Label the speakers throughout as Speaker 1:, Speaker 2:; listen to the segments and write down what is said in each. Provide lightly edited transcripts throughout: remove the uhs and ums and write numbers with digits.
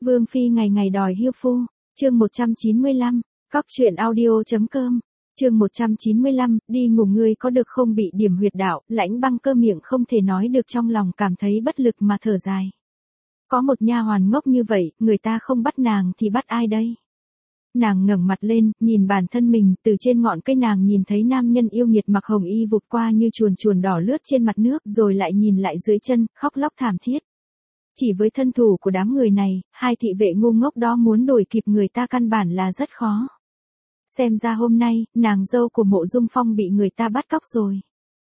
Speaker 1: Vương phi ngày ngày đòi hiêu phu, chương 195, cóc truyện audio.com, chương 195, đi ngủ ngươi có được không bị điểm huyệt đạo, Lãnh Băng Cơ miệng không thể nói được trong lòng cảm thấy bất lực mà thở dài. Có một nha hoàn ngốc như vậy, người ta không bắt nàng thì bắt ai đây? Nàng ngẩng mặt lên, nhìn bản thân mình, từ trên ngọn cây nàng nhìn thấy nam nhân yêu nghiệt mặc hồng y vụt qua như chuồn chuồn đỏ lướt trên mặt nước, rồi lại nhìn lại dưới chân, khóc lóc thảm thiết. Chỉ với thân thủ của đám người này, hai thị vệ ngu ngốc đó muốn đuổi kịp người ta căn bản là rất khó. Xem ra hôm nay, nàng dâu của Mộ Dung Phong bị người ta bắt cóc rồi.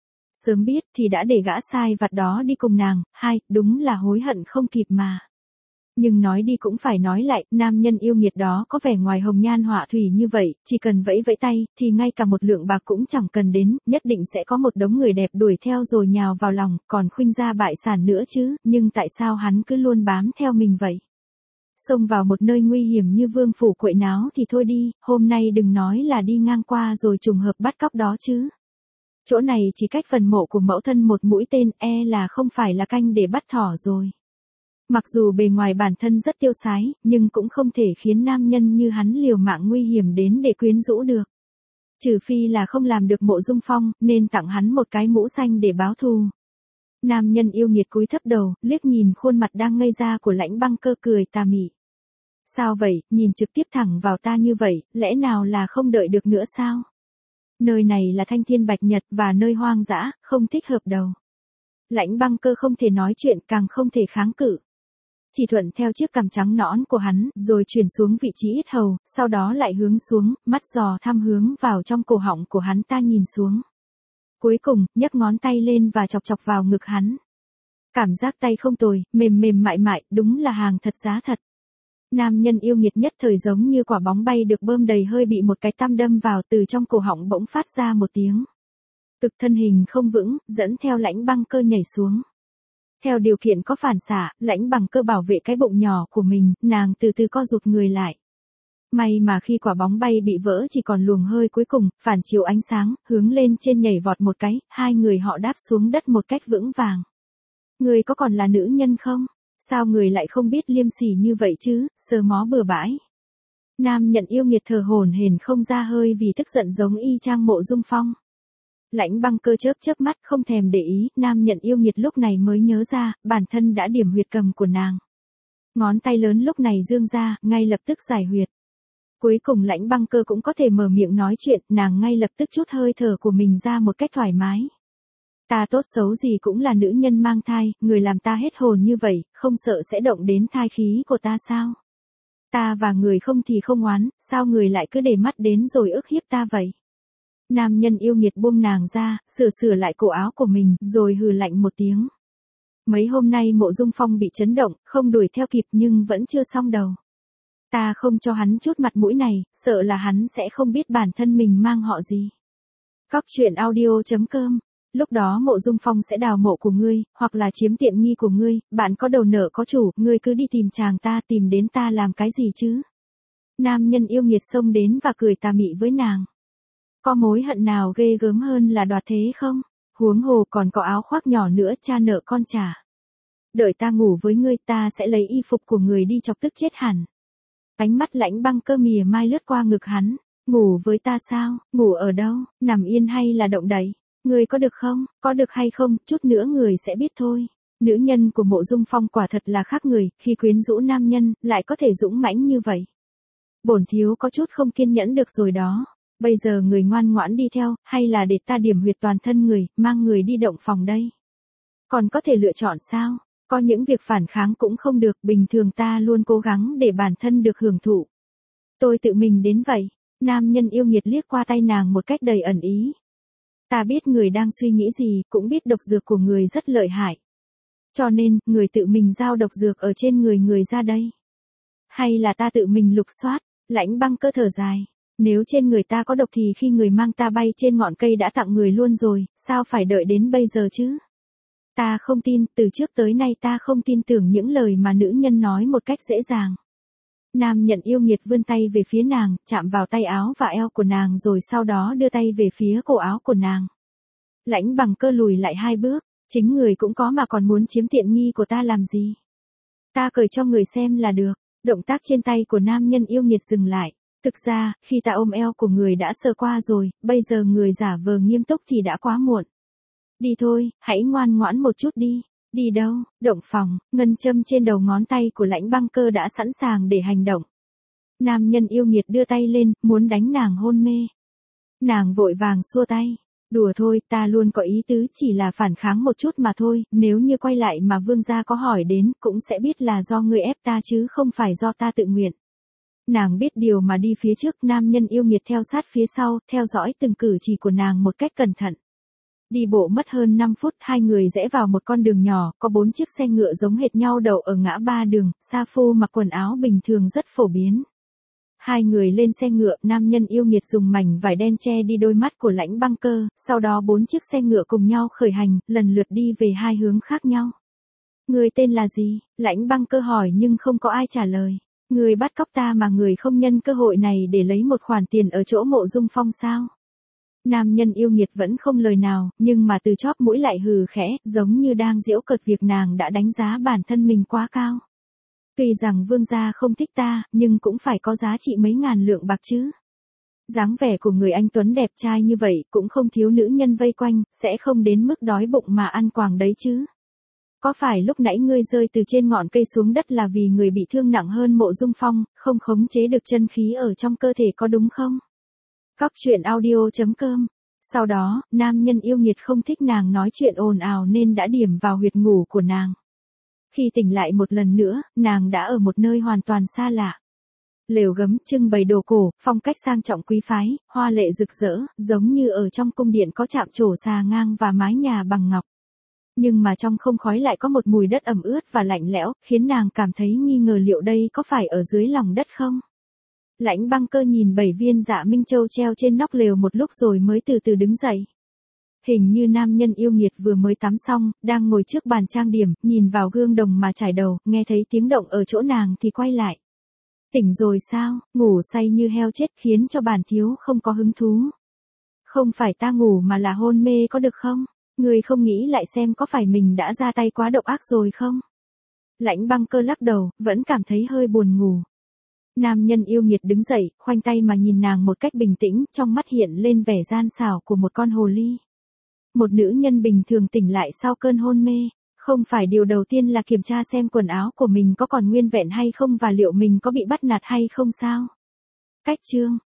Speaker 1: Sớm biết thì đã để gã sai vặt đó đi cùng nàng, đúng là hối hận không kịp mà. Nhưng nói đi cũng phải nói lại, nam nhân yêu nghiệt đó có vẻ ngoài hồng nhan họa thủy như vậy, chỉ cần vẫy vẫy tay, thì ngay cả một lượng bạc cũng chẳng cần đến, nhất định sẽ có một đống người đẹp đuổi theo rồi nhào vào lòng, còn khuynh gia bại sản nữa chứ, nhưng tại sao hắn cứ luôn bám theo mình vậy? Xông vào một nơi nguy hiểm như vương phủ quậy náo thì thôi đi, hôm nay đừng nói là đi ngang qua rồi trùng hợp bắt cóc đó chứ. Chỗ này chỉ cách phần mộ của mẫu thân một mũi tên, là không phải là canh để bắt thỏ rồi. Mặc dù bề ngoài bản thân rất tiêu sái, nhưng cũng không thể khiến nam nhân như hắn liều mạng nguy hiểm đến để quyến rũ được. Trừ phi là không làm được Mộ Dung Phong, nên tặng hắn một cái mũ xanh để báo thù. Nam nhân yêu nghiệt cúi thấp đầu, liếc nhìn khuôn mặt đang ngây ra của Lãnh Băng Cơ cười tà mị. Sao vậy, nhìn trực tiếp thẳng vào ta như vậy, lẽ nào là không đợi được nữa sao? Nơi này là Thanh Thiên Bạch Nhật và nơi hoang dã, không thích hợp đâu. Lãnh Băng Cơ không thể nói chuyện, càng không thể kháng cự. Chỉ thuận theo chiếc cằm trắng nõn của hắn, rồi chuyển xuống vị trí yết hầu, sau đó lại hướng xuống, mắt dò thăm hướng vào trong cổ họng của hắn ta nhìn xuống. Cuối cùng, nhấc ngón tay lên và chọc chọc vào ngực hắn. Cảm giác tay không tồi, mềm mềm mại mại, đúng là hàng thật giá thật. Nam nhân yêu nghiệt nhất thời giống như quả bóng bay được bơm đầy hơi bị một cái tăm đâm vào, từ trong cổ họng bỗng phát ra một tiếng. Cực thân hình không vững, dẫn theo Lãnh Băng Cơ nhảy xuống. Theo điều kiện có phản xạ, Lãnh Băng Cơ bảo vệ cái bụng nhỏ của mình, nàng từ từ co rụt người lại. May mà khi quả bóng bay bị vỡ chỉ còn luồng hơi cuối cùng, phản chiếu ánh sáng, hướng lên trên nhảy vọt một cái, hai người họ đáp xuống đất một cách vững vàng. Người có còn là nữ nhân không? Sao người lại không biết liêm sỉ như vậy chứ, sờ mó bừa bãi. Nam nhận yêu nghiệt thở hổn hển không ra hơi vì tức giận giống y chang Mộ Dung Phong. Lãnh Băng Cơ chớp chớp mắt không thèm để ý, nam nhận yêu nghiệt lúc này mới nhớ ra, bản thân đã điểm huyệt cầm của nàng. Ngón tay lớn lúc này dương ra, ngay lập tức giải huyệt. Cuối cùng Lãnh Băng Cơ cũng có thể mở miệng nói chuyện, nàng ngay lập tức chút hơi thở của mình ra một cách thoải mái. Ta tốt xấu gì cũng là nữ nhân mang thai, người làm ta hết hồn như vậy, không sợ sẽ động đến thai khí của ta sao? Ta và người không thì không oán, sao người lại cứ để mắt đến rồi ức hiếp ta vậy? Nam nhân yêu nghiệt buông nàng ra, sửa lại cổ áo của mình, rồi hừ lạnh một tiếng. Mấy hôm nay Mộ Dung Phong bị chấn động, không đuổi theo kịp nhưng vẫn chưa xong đầu. Ta không cho hắn chút mặt mũi này, sợ là hắn sẽ không biết bản thân mình mang họ gì. Cóc truyện audio.com. Lúc đó Mộ Dung Phong sẽ đào mộ của ngươi, hoặc là chiếm tiện nghi của ngươi, bạn có đầu nợ có chủ, ngươi cứ đi tìm chàng ta, tìm đến ta làm cái gì chứ? Nam nhân yêu nghiệt xông đến và cười tà mị với nàng. Có mối hận nào ghê gớm hơn là đoạt thế không? Huống hồ còn có áo khoác nhỏ nữa, cha nợ con trả. Đợi ta ngủ với ngươi, ta sẽ lấy y phục của người đi chọc tức chết hẳn. Ánh mắt Lãnh Băng Cơ mỉa mai lướt qua ngực hắn. Ngủ với ta sao? Ngủ ở đâu? Nằm yên hay là động đậy? Người có được không? Có được hay không? Chút nữa người sẽ biết thôi. Nữ nhân của Mộ Dung Phong quả thật là khác người, khi quyến rũ nam nhân, lại có thể dũng mãnh như vậy. Bổn thiếu có chút không kiên nhẫn được rồi đó. Bây giờ người ngoan ngoãn đi theo, hay là để ta điểm huyệt toàn thân người, mang người đi động phòng đây? Còn có thể lựa chọn sao? Có những việc phản kháng cũng không được, bình thường ta luôn cố gắng để bản thân được hưởng thụ. Tôi tự mình đến vậy. Nam nhân yêu nghiệt liếc qua tay nàng một cách đầy ẩn ý. Ta biết người đang suy nghĩ gì, cũng biết độc dược của người rất lợi hại. Cho nên, người tự mình giao độc dược ở trên người ra đây. Hay là ta tự mình lục soát? Lãnh Băng Cơ thở dài. Nếu trên người ta có độc thì khi người mang ta bay trên ngọn cây đã tặng người luôn rồi, sao phải đợi đến bây giờ chứ? Ta không tin, từ trước tới nay ta không tin tưởng những lời mà nữ nhân nói một cách dễ dàng. Nam nhận yêu nghiệt vươn tay về phía nàng, chạm vào tay áo và eo của nàng rồi sau đó đưa tay về phía cổ áo của nàng. Lãnh Băng Cơ lùi lại 2 bước, chính người cũng có mà còn muốn chiếm tiện nghi của ta làm gì? Ta cởi cho người xem là được. Động tác trên tay của nam nhân yêu nghiệt dừng lại. Thực ra, khi ta ôm eo của người đã sờ qua rồi, bây giờ người giả vờ nghiêm túc thì đã quá muộn. Đi thôi, hãy ngoan ngoãn một chút đi. Đi đâu? Động phòng. Ngân châm trên đầu ngón tay của Lãnh Băng Cơ đã sẵn sàng để hành động. Nam nhân yêu nghiệt đưa tay lên, muốn đánh nàng hôn mê. Nàng vội vàng xua tay. Đùa thôi, ta luôn có ý tứ, chỉ là phản kháng một chút mà thôi, nếu như quay lại mà vương gia có hỏi đến, cũng sẽ biết là do ngươi ép ta chứ không phải do ta tự nguyện. Nàng biết điều mà đi phía trước, nam nhân yêu nghiệt theo sát phía sau, theo dõi từng cử chỉ của nàng một cách cẩn thận. Đi bộ mất hơn 5 phút, hai người rẽ vào một con đường nhỏ, có 4 chiếc xe ngựa giống hệt nhau đậu ở ngã ba đường, sa phu mặc quần áo bình thường rất phổ biến. Hai người lên xe ngựa, nam nhân yêu nghiệt dùng mảnh vải đen che đi đôi mắt của Lãnh Băng Cơ, sau đó 4 chiếc xe ngựa cùng nhau khởi hành, lần lượt đi về hai hướng khác nhau. Người tên là gì? Lãnh Băng Cơ hỏi nhưng không có ai trả lời. Người bắt cóc ta mà người không nhân cơ hội này để lấy một khoản tiền ở chỗ Mộ Dung Phong sao? Nam nhân yêu nghiệt vẫn không lời nào, nhưng mà từ chóp mũi lại hừ khẽ, giống như đang giễu cợt việc nàng đã đánh giá bản thân mình quá cao. Tuy rằng vương gia không thích ta, nhưng cũng phải có giá trị mấy ngàn lượng bạc chứ. Dáng vẻ của người anh tuấn đẹp trai như vậy, cũng không thiếu nữ nhân vây quanh, sẽ không đến mức đói bụng mà ăn quàng đấy chứ. Có phải lúc nãy ngươi rơi từ trên ngọn cây xuống đất là vì người bị thương nặng hơn Mộ Dung Phong, không khống chế được chân khí ở trong cơ thể có đúng không? Cóc truyện audio.com. Sau đó, nam nhân yêu nghiệt không thích nàng nói chuyện ồn ào nên đã điểm vào huyệt ngủ của nàng. Khi tỉnh lại một lần nữa, nàng đã ở một nơi hoàn toàn xa lạ. Lều gấm trưng bày đồ cổ, phong cách sang trọng quý phái, hoa lệ rực rỡ, giống như ở trong cung điện có chạm trổ xà ngang và mái nhà bằng ngọc. Nhưng mà trong không khói lại có một mùi đất ẩm ướt và lạnh lẽo, khiến nàng cảm thấy nghi ngờ liệu đây có phải ở dưới lòng đất không? Lãnh Băng Cơ nhìn 7 viên Dạ Minh Châu treo trên nóc lều một lúc rồi mới từ từ đứng dậy. Hình như nam nhân yêu nghiệt vừa mới tắm xong, đang ngồi trước bàn trang điểm, nhìn vào gương đồng mà chải đầu, nghe thấy tiếng động ở chỗ nàng thì quay lại. Tỉnh rồi sao? Ngủ say như heo chết khiến cho bản thiếu không có hứng thú. Không phải ta ngủ mà là hôn mê có được không? Người không nghĩ lại xem có phải mình đã ra tay quá độc ác rồi không? Lãnh Băng Cơ lắc đầu, vẫn cảm thấy hơi buồn ngủ. Nam nhân yêu nghiệt đứng dậy, khoanh tay mà nhìn nàng một cách bình tĩnh, trong mắt hiện lên vẻ gian xảo của một con hồ ly. Một nữ nhân bình thường tỉnh lại sau cơn hôn mê, không phải điều đầu tiên là kiểm tra xem quần áo của mình có còn nguyên vẹn hay không và liệu mình có bị bắt nạt hay không sao? Cách chương